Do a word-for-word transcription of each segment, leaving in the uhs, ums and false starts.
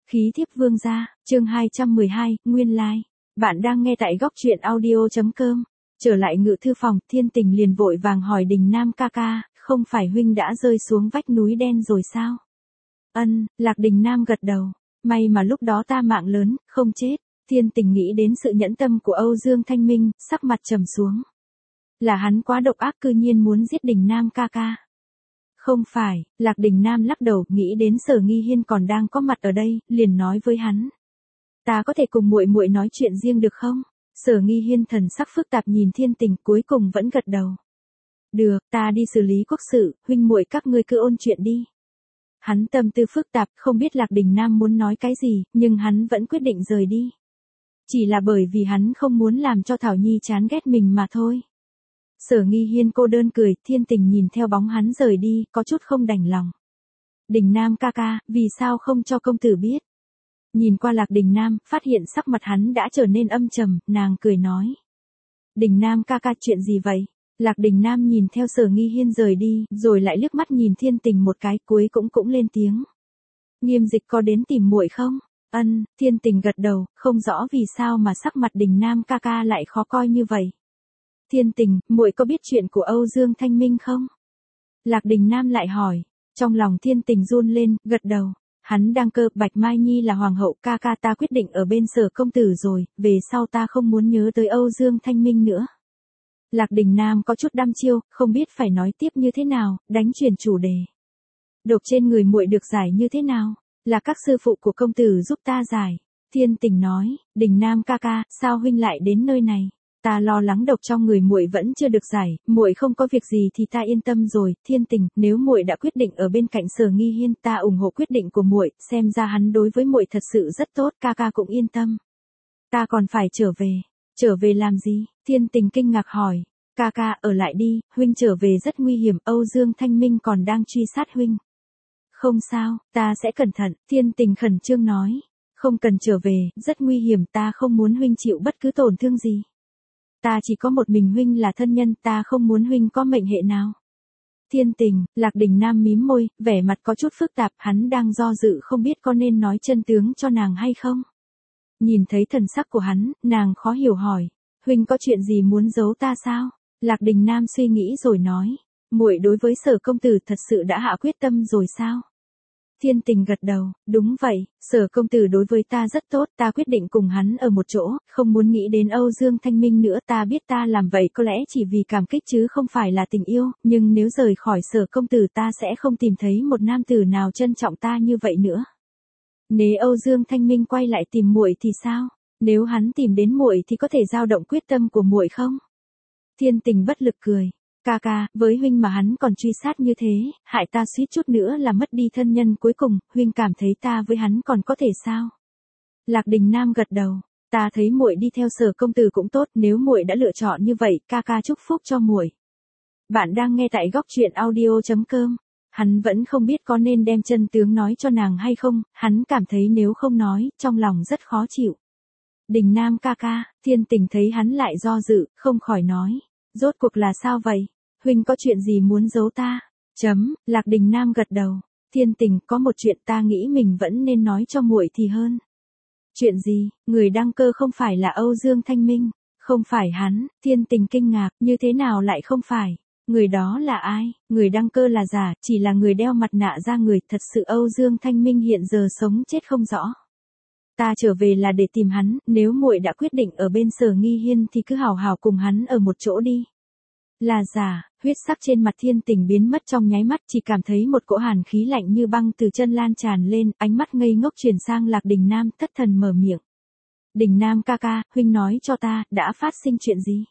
Khí thiếp vương gia, chương hai trăm mười hai, nguyên lai. Bạn đang nghe tại góc truyện audio.com. Trở lại ngự thư phòng, Thiên Tình liền vội vàng hỏi Đình Nam ca ca, không phải huynh đã rơi xuống vách núi đen rồi sao? Ân, Lạc Đình Nam gật đầu. May mà lúc đó ta mạng lớn, không chết. Thiên Tình nghĩ đến sự nhẫn tâm của Âu Dương Thanh Minh, sắc mặt trầm xuống. Là hắn quá độc ác cư nhiên muốn giết Đình Nam ca ca. Không phải, Lạc Đình Nam lắc đầu, nghĩ đến Sở Nghi Hiên còn đang có mặt ở đây, liền nói với hắn. Ta có thể cùng muội muội nói chuyện riêng được không? Sở Nghi Hiên thần sắc phức tạp nhìn Thiên Tình, cuối cùng vẫn gật đầu. Được, ta đi xử lý quốc sự, huynh muội các ngươi cứ ôn chuyện đi. Hắn tâm tư phức tạp, không biết Lạc Đình Nam muốn nói cái gì, nhưng hắn vẫn quyết định rời đi. Chỉ là bởi vì hắn không muốn làm cho Thảo Nhi chán ghét mình mà thôi. Sở Nghi Hiên cô đơn cười, Thiên Tình nhìn theo bóng hắn rời đi, có chút không đành lòng. Đình Nam ca ca, vì sao không cho công tử biết? Nhìn qua Lạc Đình Nam, phát hiện sắc mặt hắn đã trở nên âm trầm, nàng cười nói. Đình Nam ca ca, chuyện gì vậy? Lạc Đình Nam nhìn theo Sở Nghi Hiên rời đi, rồi lại liếc mắt nhìn Thiên Tình một cái, cuối cũng cũng lên tiếng. Nghiêm Dịch có đến tìm muội không? Ân, Thiên Tình gật đầu, không rõ vì sao mà sắc mặt Đình Nam ca ca lại khó coi như vậy. Thiên Tình, muội có biết chuyện của Âu Dương Thanh Minh không? Lạc Đình Nam lại hỏi. Trong lòng Thiên Tình run lên, gật đầu. Hắn đang cơ, Bạch Mai Nhi là hoàng hậu, ca ca ta quyết định ở bên Sở công tử rồi, về sau ta không muốn nhớ tới Âu Dương Thanh Minh nữa. Lạc Đình Nam có chút đăm chiêu, không biết phải nói tiếp như thế nào, đánh chuyển chủ đề. Độc trên người muội được giải như thế nào? Là các sư phụ của công tử giúp ta giải. Thiên Tình nói, Đình Nam ca ca, sao huynh lại đến nơi này? Ta lo lắng độc trong người muội vẫn chưa được giải, muội không có việc gì thì ta yên tâm rồi. Thiên Tình, nếu muội đã quyết định ở bên cạnh Sở Nghi Hiên, ta ủng hộ quyết định của muội, xem ra hắn đối với muội thật sự rất tốt, ca ca cũng yên tâm. Ta còn phải trở về. Trở về làm gì? Thiên Tình kinh ngạc hỏi. Ca ca, ở lại đi, huynh trở về rất nguy hiểm, Âu Dương Thanh Minh còn đang truy sát huynh. Không sao, ta sẽ cẩn thận, Thiên Tình khẩn trương nói. Không cần trở về, rất nguy hiểm, ta không muốn huynh chịu bất cứ tổn thương gì. Ta chỉ có một mình huynh là thân nhân, ta không muốn huynh có mệnh hệ nào. Thiên Tình, Lạc Đình Nam mím môi, vẻ mặt có chút phức tạp, hắn đang do dự không biết có nên nói chân tướng cho nàng hay không. Nhìn thấy thần sắc của hắn, nàng khó hiểu hỏi, huynh có chuyện gì muốn giấu ta sao? Lạc Đình Nam suy nghĩ rồi nói, muội đối với Sở công tử thật sự đã hạ quyết tâm rồi sao? Thiên Tình gật đầu, đúng vậy, Sở công tử đối với ta rất tốt, ta quyết định cùng hắn ở một chỗ, không muốn nghĩ đến Âu Dương Thanh Minh nữa, ta biết ta làm vậy có lẽ chỉ vì cảm kích chứ không phải là tình yêu, nhưng nếu rời khỏi Sở công tử ta sẽ không tìm thấy một nam tử nào trân trọng ta như vậy nữa. Nếu Âu Dương Thanh Minh quay lại tìm muội thì sao? Nếu hắn tìm đến muội thì có thể dao động quyết tâm của muội không? Thiên Tình bất lực cười. Ca ca, với huynh mà hắn còn truy sát như thế, hại ta suýt chút nữa là mất đi thân nhân cuối cùng, huynh cảm thấy ta với hắn còn có thể sao? Lạc Đình Nam gật đầu, ta thấy muội đi theo Sở công tử cũng tốt, nếu muội đã lựa chọn như vậy, ca ca chúc phúc cho muội. Bạn đang nghe tại góc truyện audio.com. Hắn vẫn không biết có nên đem chân tướng nói cho nàng hay không, hắn cảm thấy nếu không nói, trong lòng rất khó chịu. Đình Nam ca ca, Thiên Tình thấy hắn lại do dự, không khỏi nói. Rốt cuộc là sao vậy? Huynh có chuyện gì muốn giấu ta? Chấm, Lạc Đình Nam gật đầu. Thiên Tình, có một chuyện ta nghĩ mình vẫn nên nói cho muội thì hơn. Chuyện gì? Người đăng cơ không phải là Âu Dương Thanh Minh. Không phải hắn. Thiên Tình kinh ngạc, như thế nào lại không phải? Người đó là ai? Người đăng cơ là giả, chỉ là người đeo mặt nạ ra người, thật sự Âu Dương Thanh Minh hiện giờ sống chết không rõ. Ta trở về là để tìm hắn, nếu muội đã quyết định ở bên Sở Nghi Hiên thì cứ hào hào cùng hắn ở một chỗ đi. Là giả, huyết sắc trên mặt Thiên Tình biến mất trong nháy mắt, chỉ cảm thấy một cỗ hàn khí lạnh như băng từ chân lan tràn lên, ánh mắt ngây ngốc chuyển sang Lạc Đình Nam, thất thần mở miệng. Đình Nam ca ca, huynh nói cho ta, đã phát sinh chuyện gì?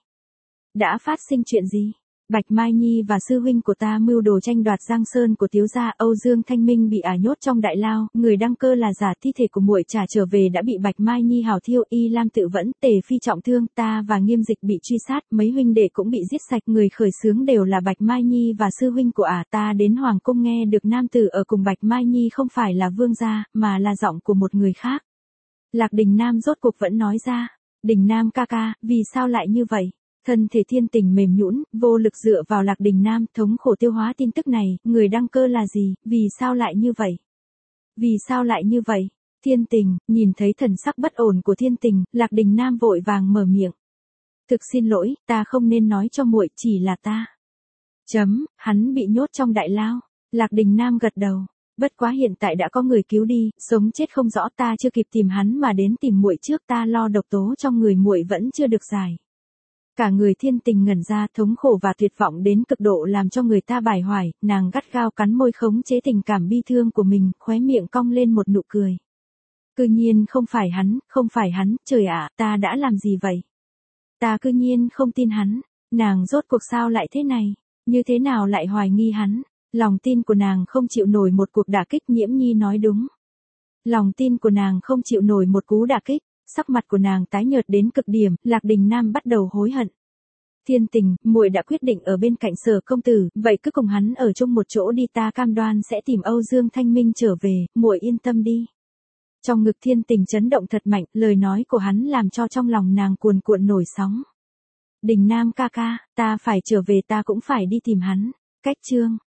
Đã phát sinh chuyện gì? Bạch Mai Nhi và sư huynh của ta mưu đồ tranh đoạt Giang Sơn của Tiếu gia, Âu Dương Thanh Minh bị ả nhốt trong đại lao, người đăng cơ là giả, thi thể của muội trả trở về đã bị Bạch Mai Nhi hảo thiêu, Y Lam tự vẫn, Tề Phi trọng thương, ta và Nghiêm Dịch bị truy sát, mấy huynh đệ cũng bị giết sạch, người khởi xướng đều là Bạch Mai Nhi và sư huynh của ả, ta đến hoàng cung nghe được nam tử ở cùng Bạch Mai Nhi không phải là vương gia, mà là giọng của một người khác. Lạc Đình Nam rốt cuộc vẫn nói ra, Đình Nam ca ca, vì sao lại như vậy? Thân thể Thiên Tình mềm nhũn, vô lực dựa vào Lạc Đình Nam, thống khổ tiêu hóa tin tức này, người đăng cơ là gì, vì sao lại như vậy? Vì sao lại như vậy? Thiên Tình, nhìn thấy thần sắc bất ổn của Thiên Tình, Lạc Đình Nam vội vàng mở miệng. Thực xin lỗi, ta không nên nói cho muội, chỉ là ta. Chấm, hắn bị nhốt trong đại lao. Lạc Đình Nam gật đầu. Bất quá hiện tại đã có người cứu đi, sống chết không rõ, ta chưa kịp tìm hắn mà đến tìm muội trước, ta lo độc tố trong người muội vẫn chưa được giải. Cả người Thiên Tình ngẩn ra, thống khổ và tuyệt vọng đến cực độ làm cho người ta bàng hoàng, nàng gắt gao cắn môi khống chế tình cảm bi thương của mình, khóe miệng cong lên một nụ cười. Cư nhiên không phải hắn, không phải hắn, trời ạ, ta đã làm gì vậy? Ta cư nhiên không tin hắn, nàng rốt cuộc sao lại thế này, như thế nào lại hoài nghi hắn? Lòng tin của nàng không chịu nổi một cuộc đả kích, Nhiễm Nhi nói đúng. Lòng tin của nàng không chịu nổi một cú đả kích, sắc mặt của nàng tái nhợt đến cực điểm, Lạc Đình Nam bắt đầu hối hận. Thiên Tình, muội đã quyết định ở bên cạnh Sở công tử, vậy cứ cùng hắn ở chung một chỗ đi, ta cam đoan sẽ tìm Âu Dương Thanh Minh trở về, muội yên tâm đi. Trong ngực Thiên Tình chấn động thật mạnh, lời nói của hắn làm cho trong lòng nàng cuồn cuộn nổi sóng. Đình Nam ca ca, ta phải trở về, ta cũng phải đi tìm hắn. Cách chương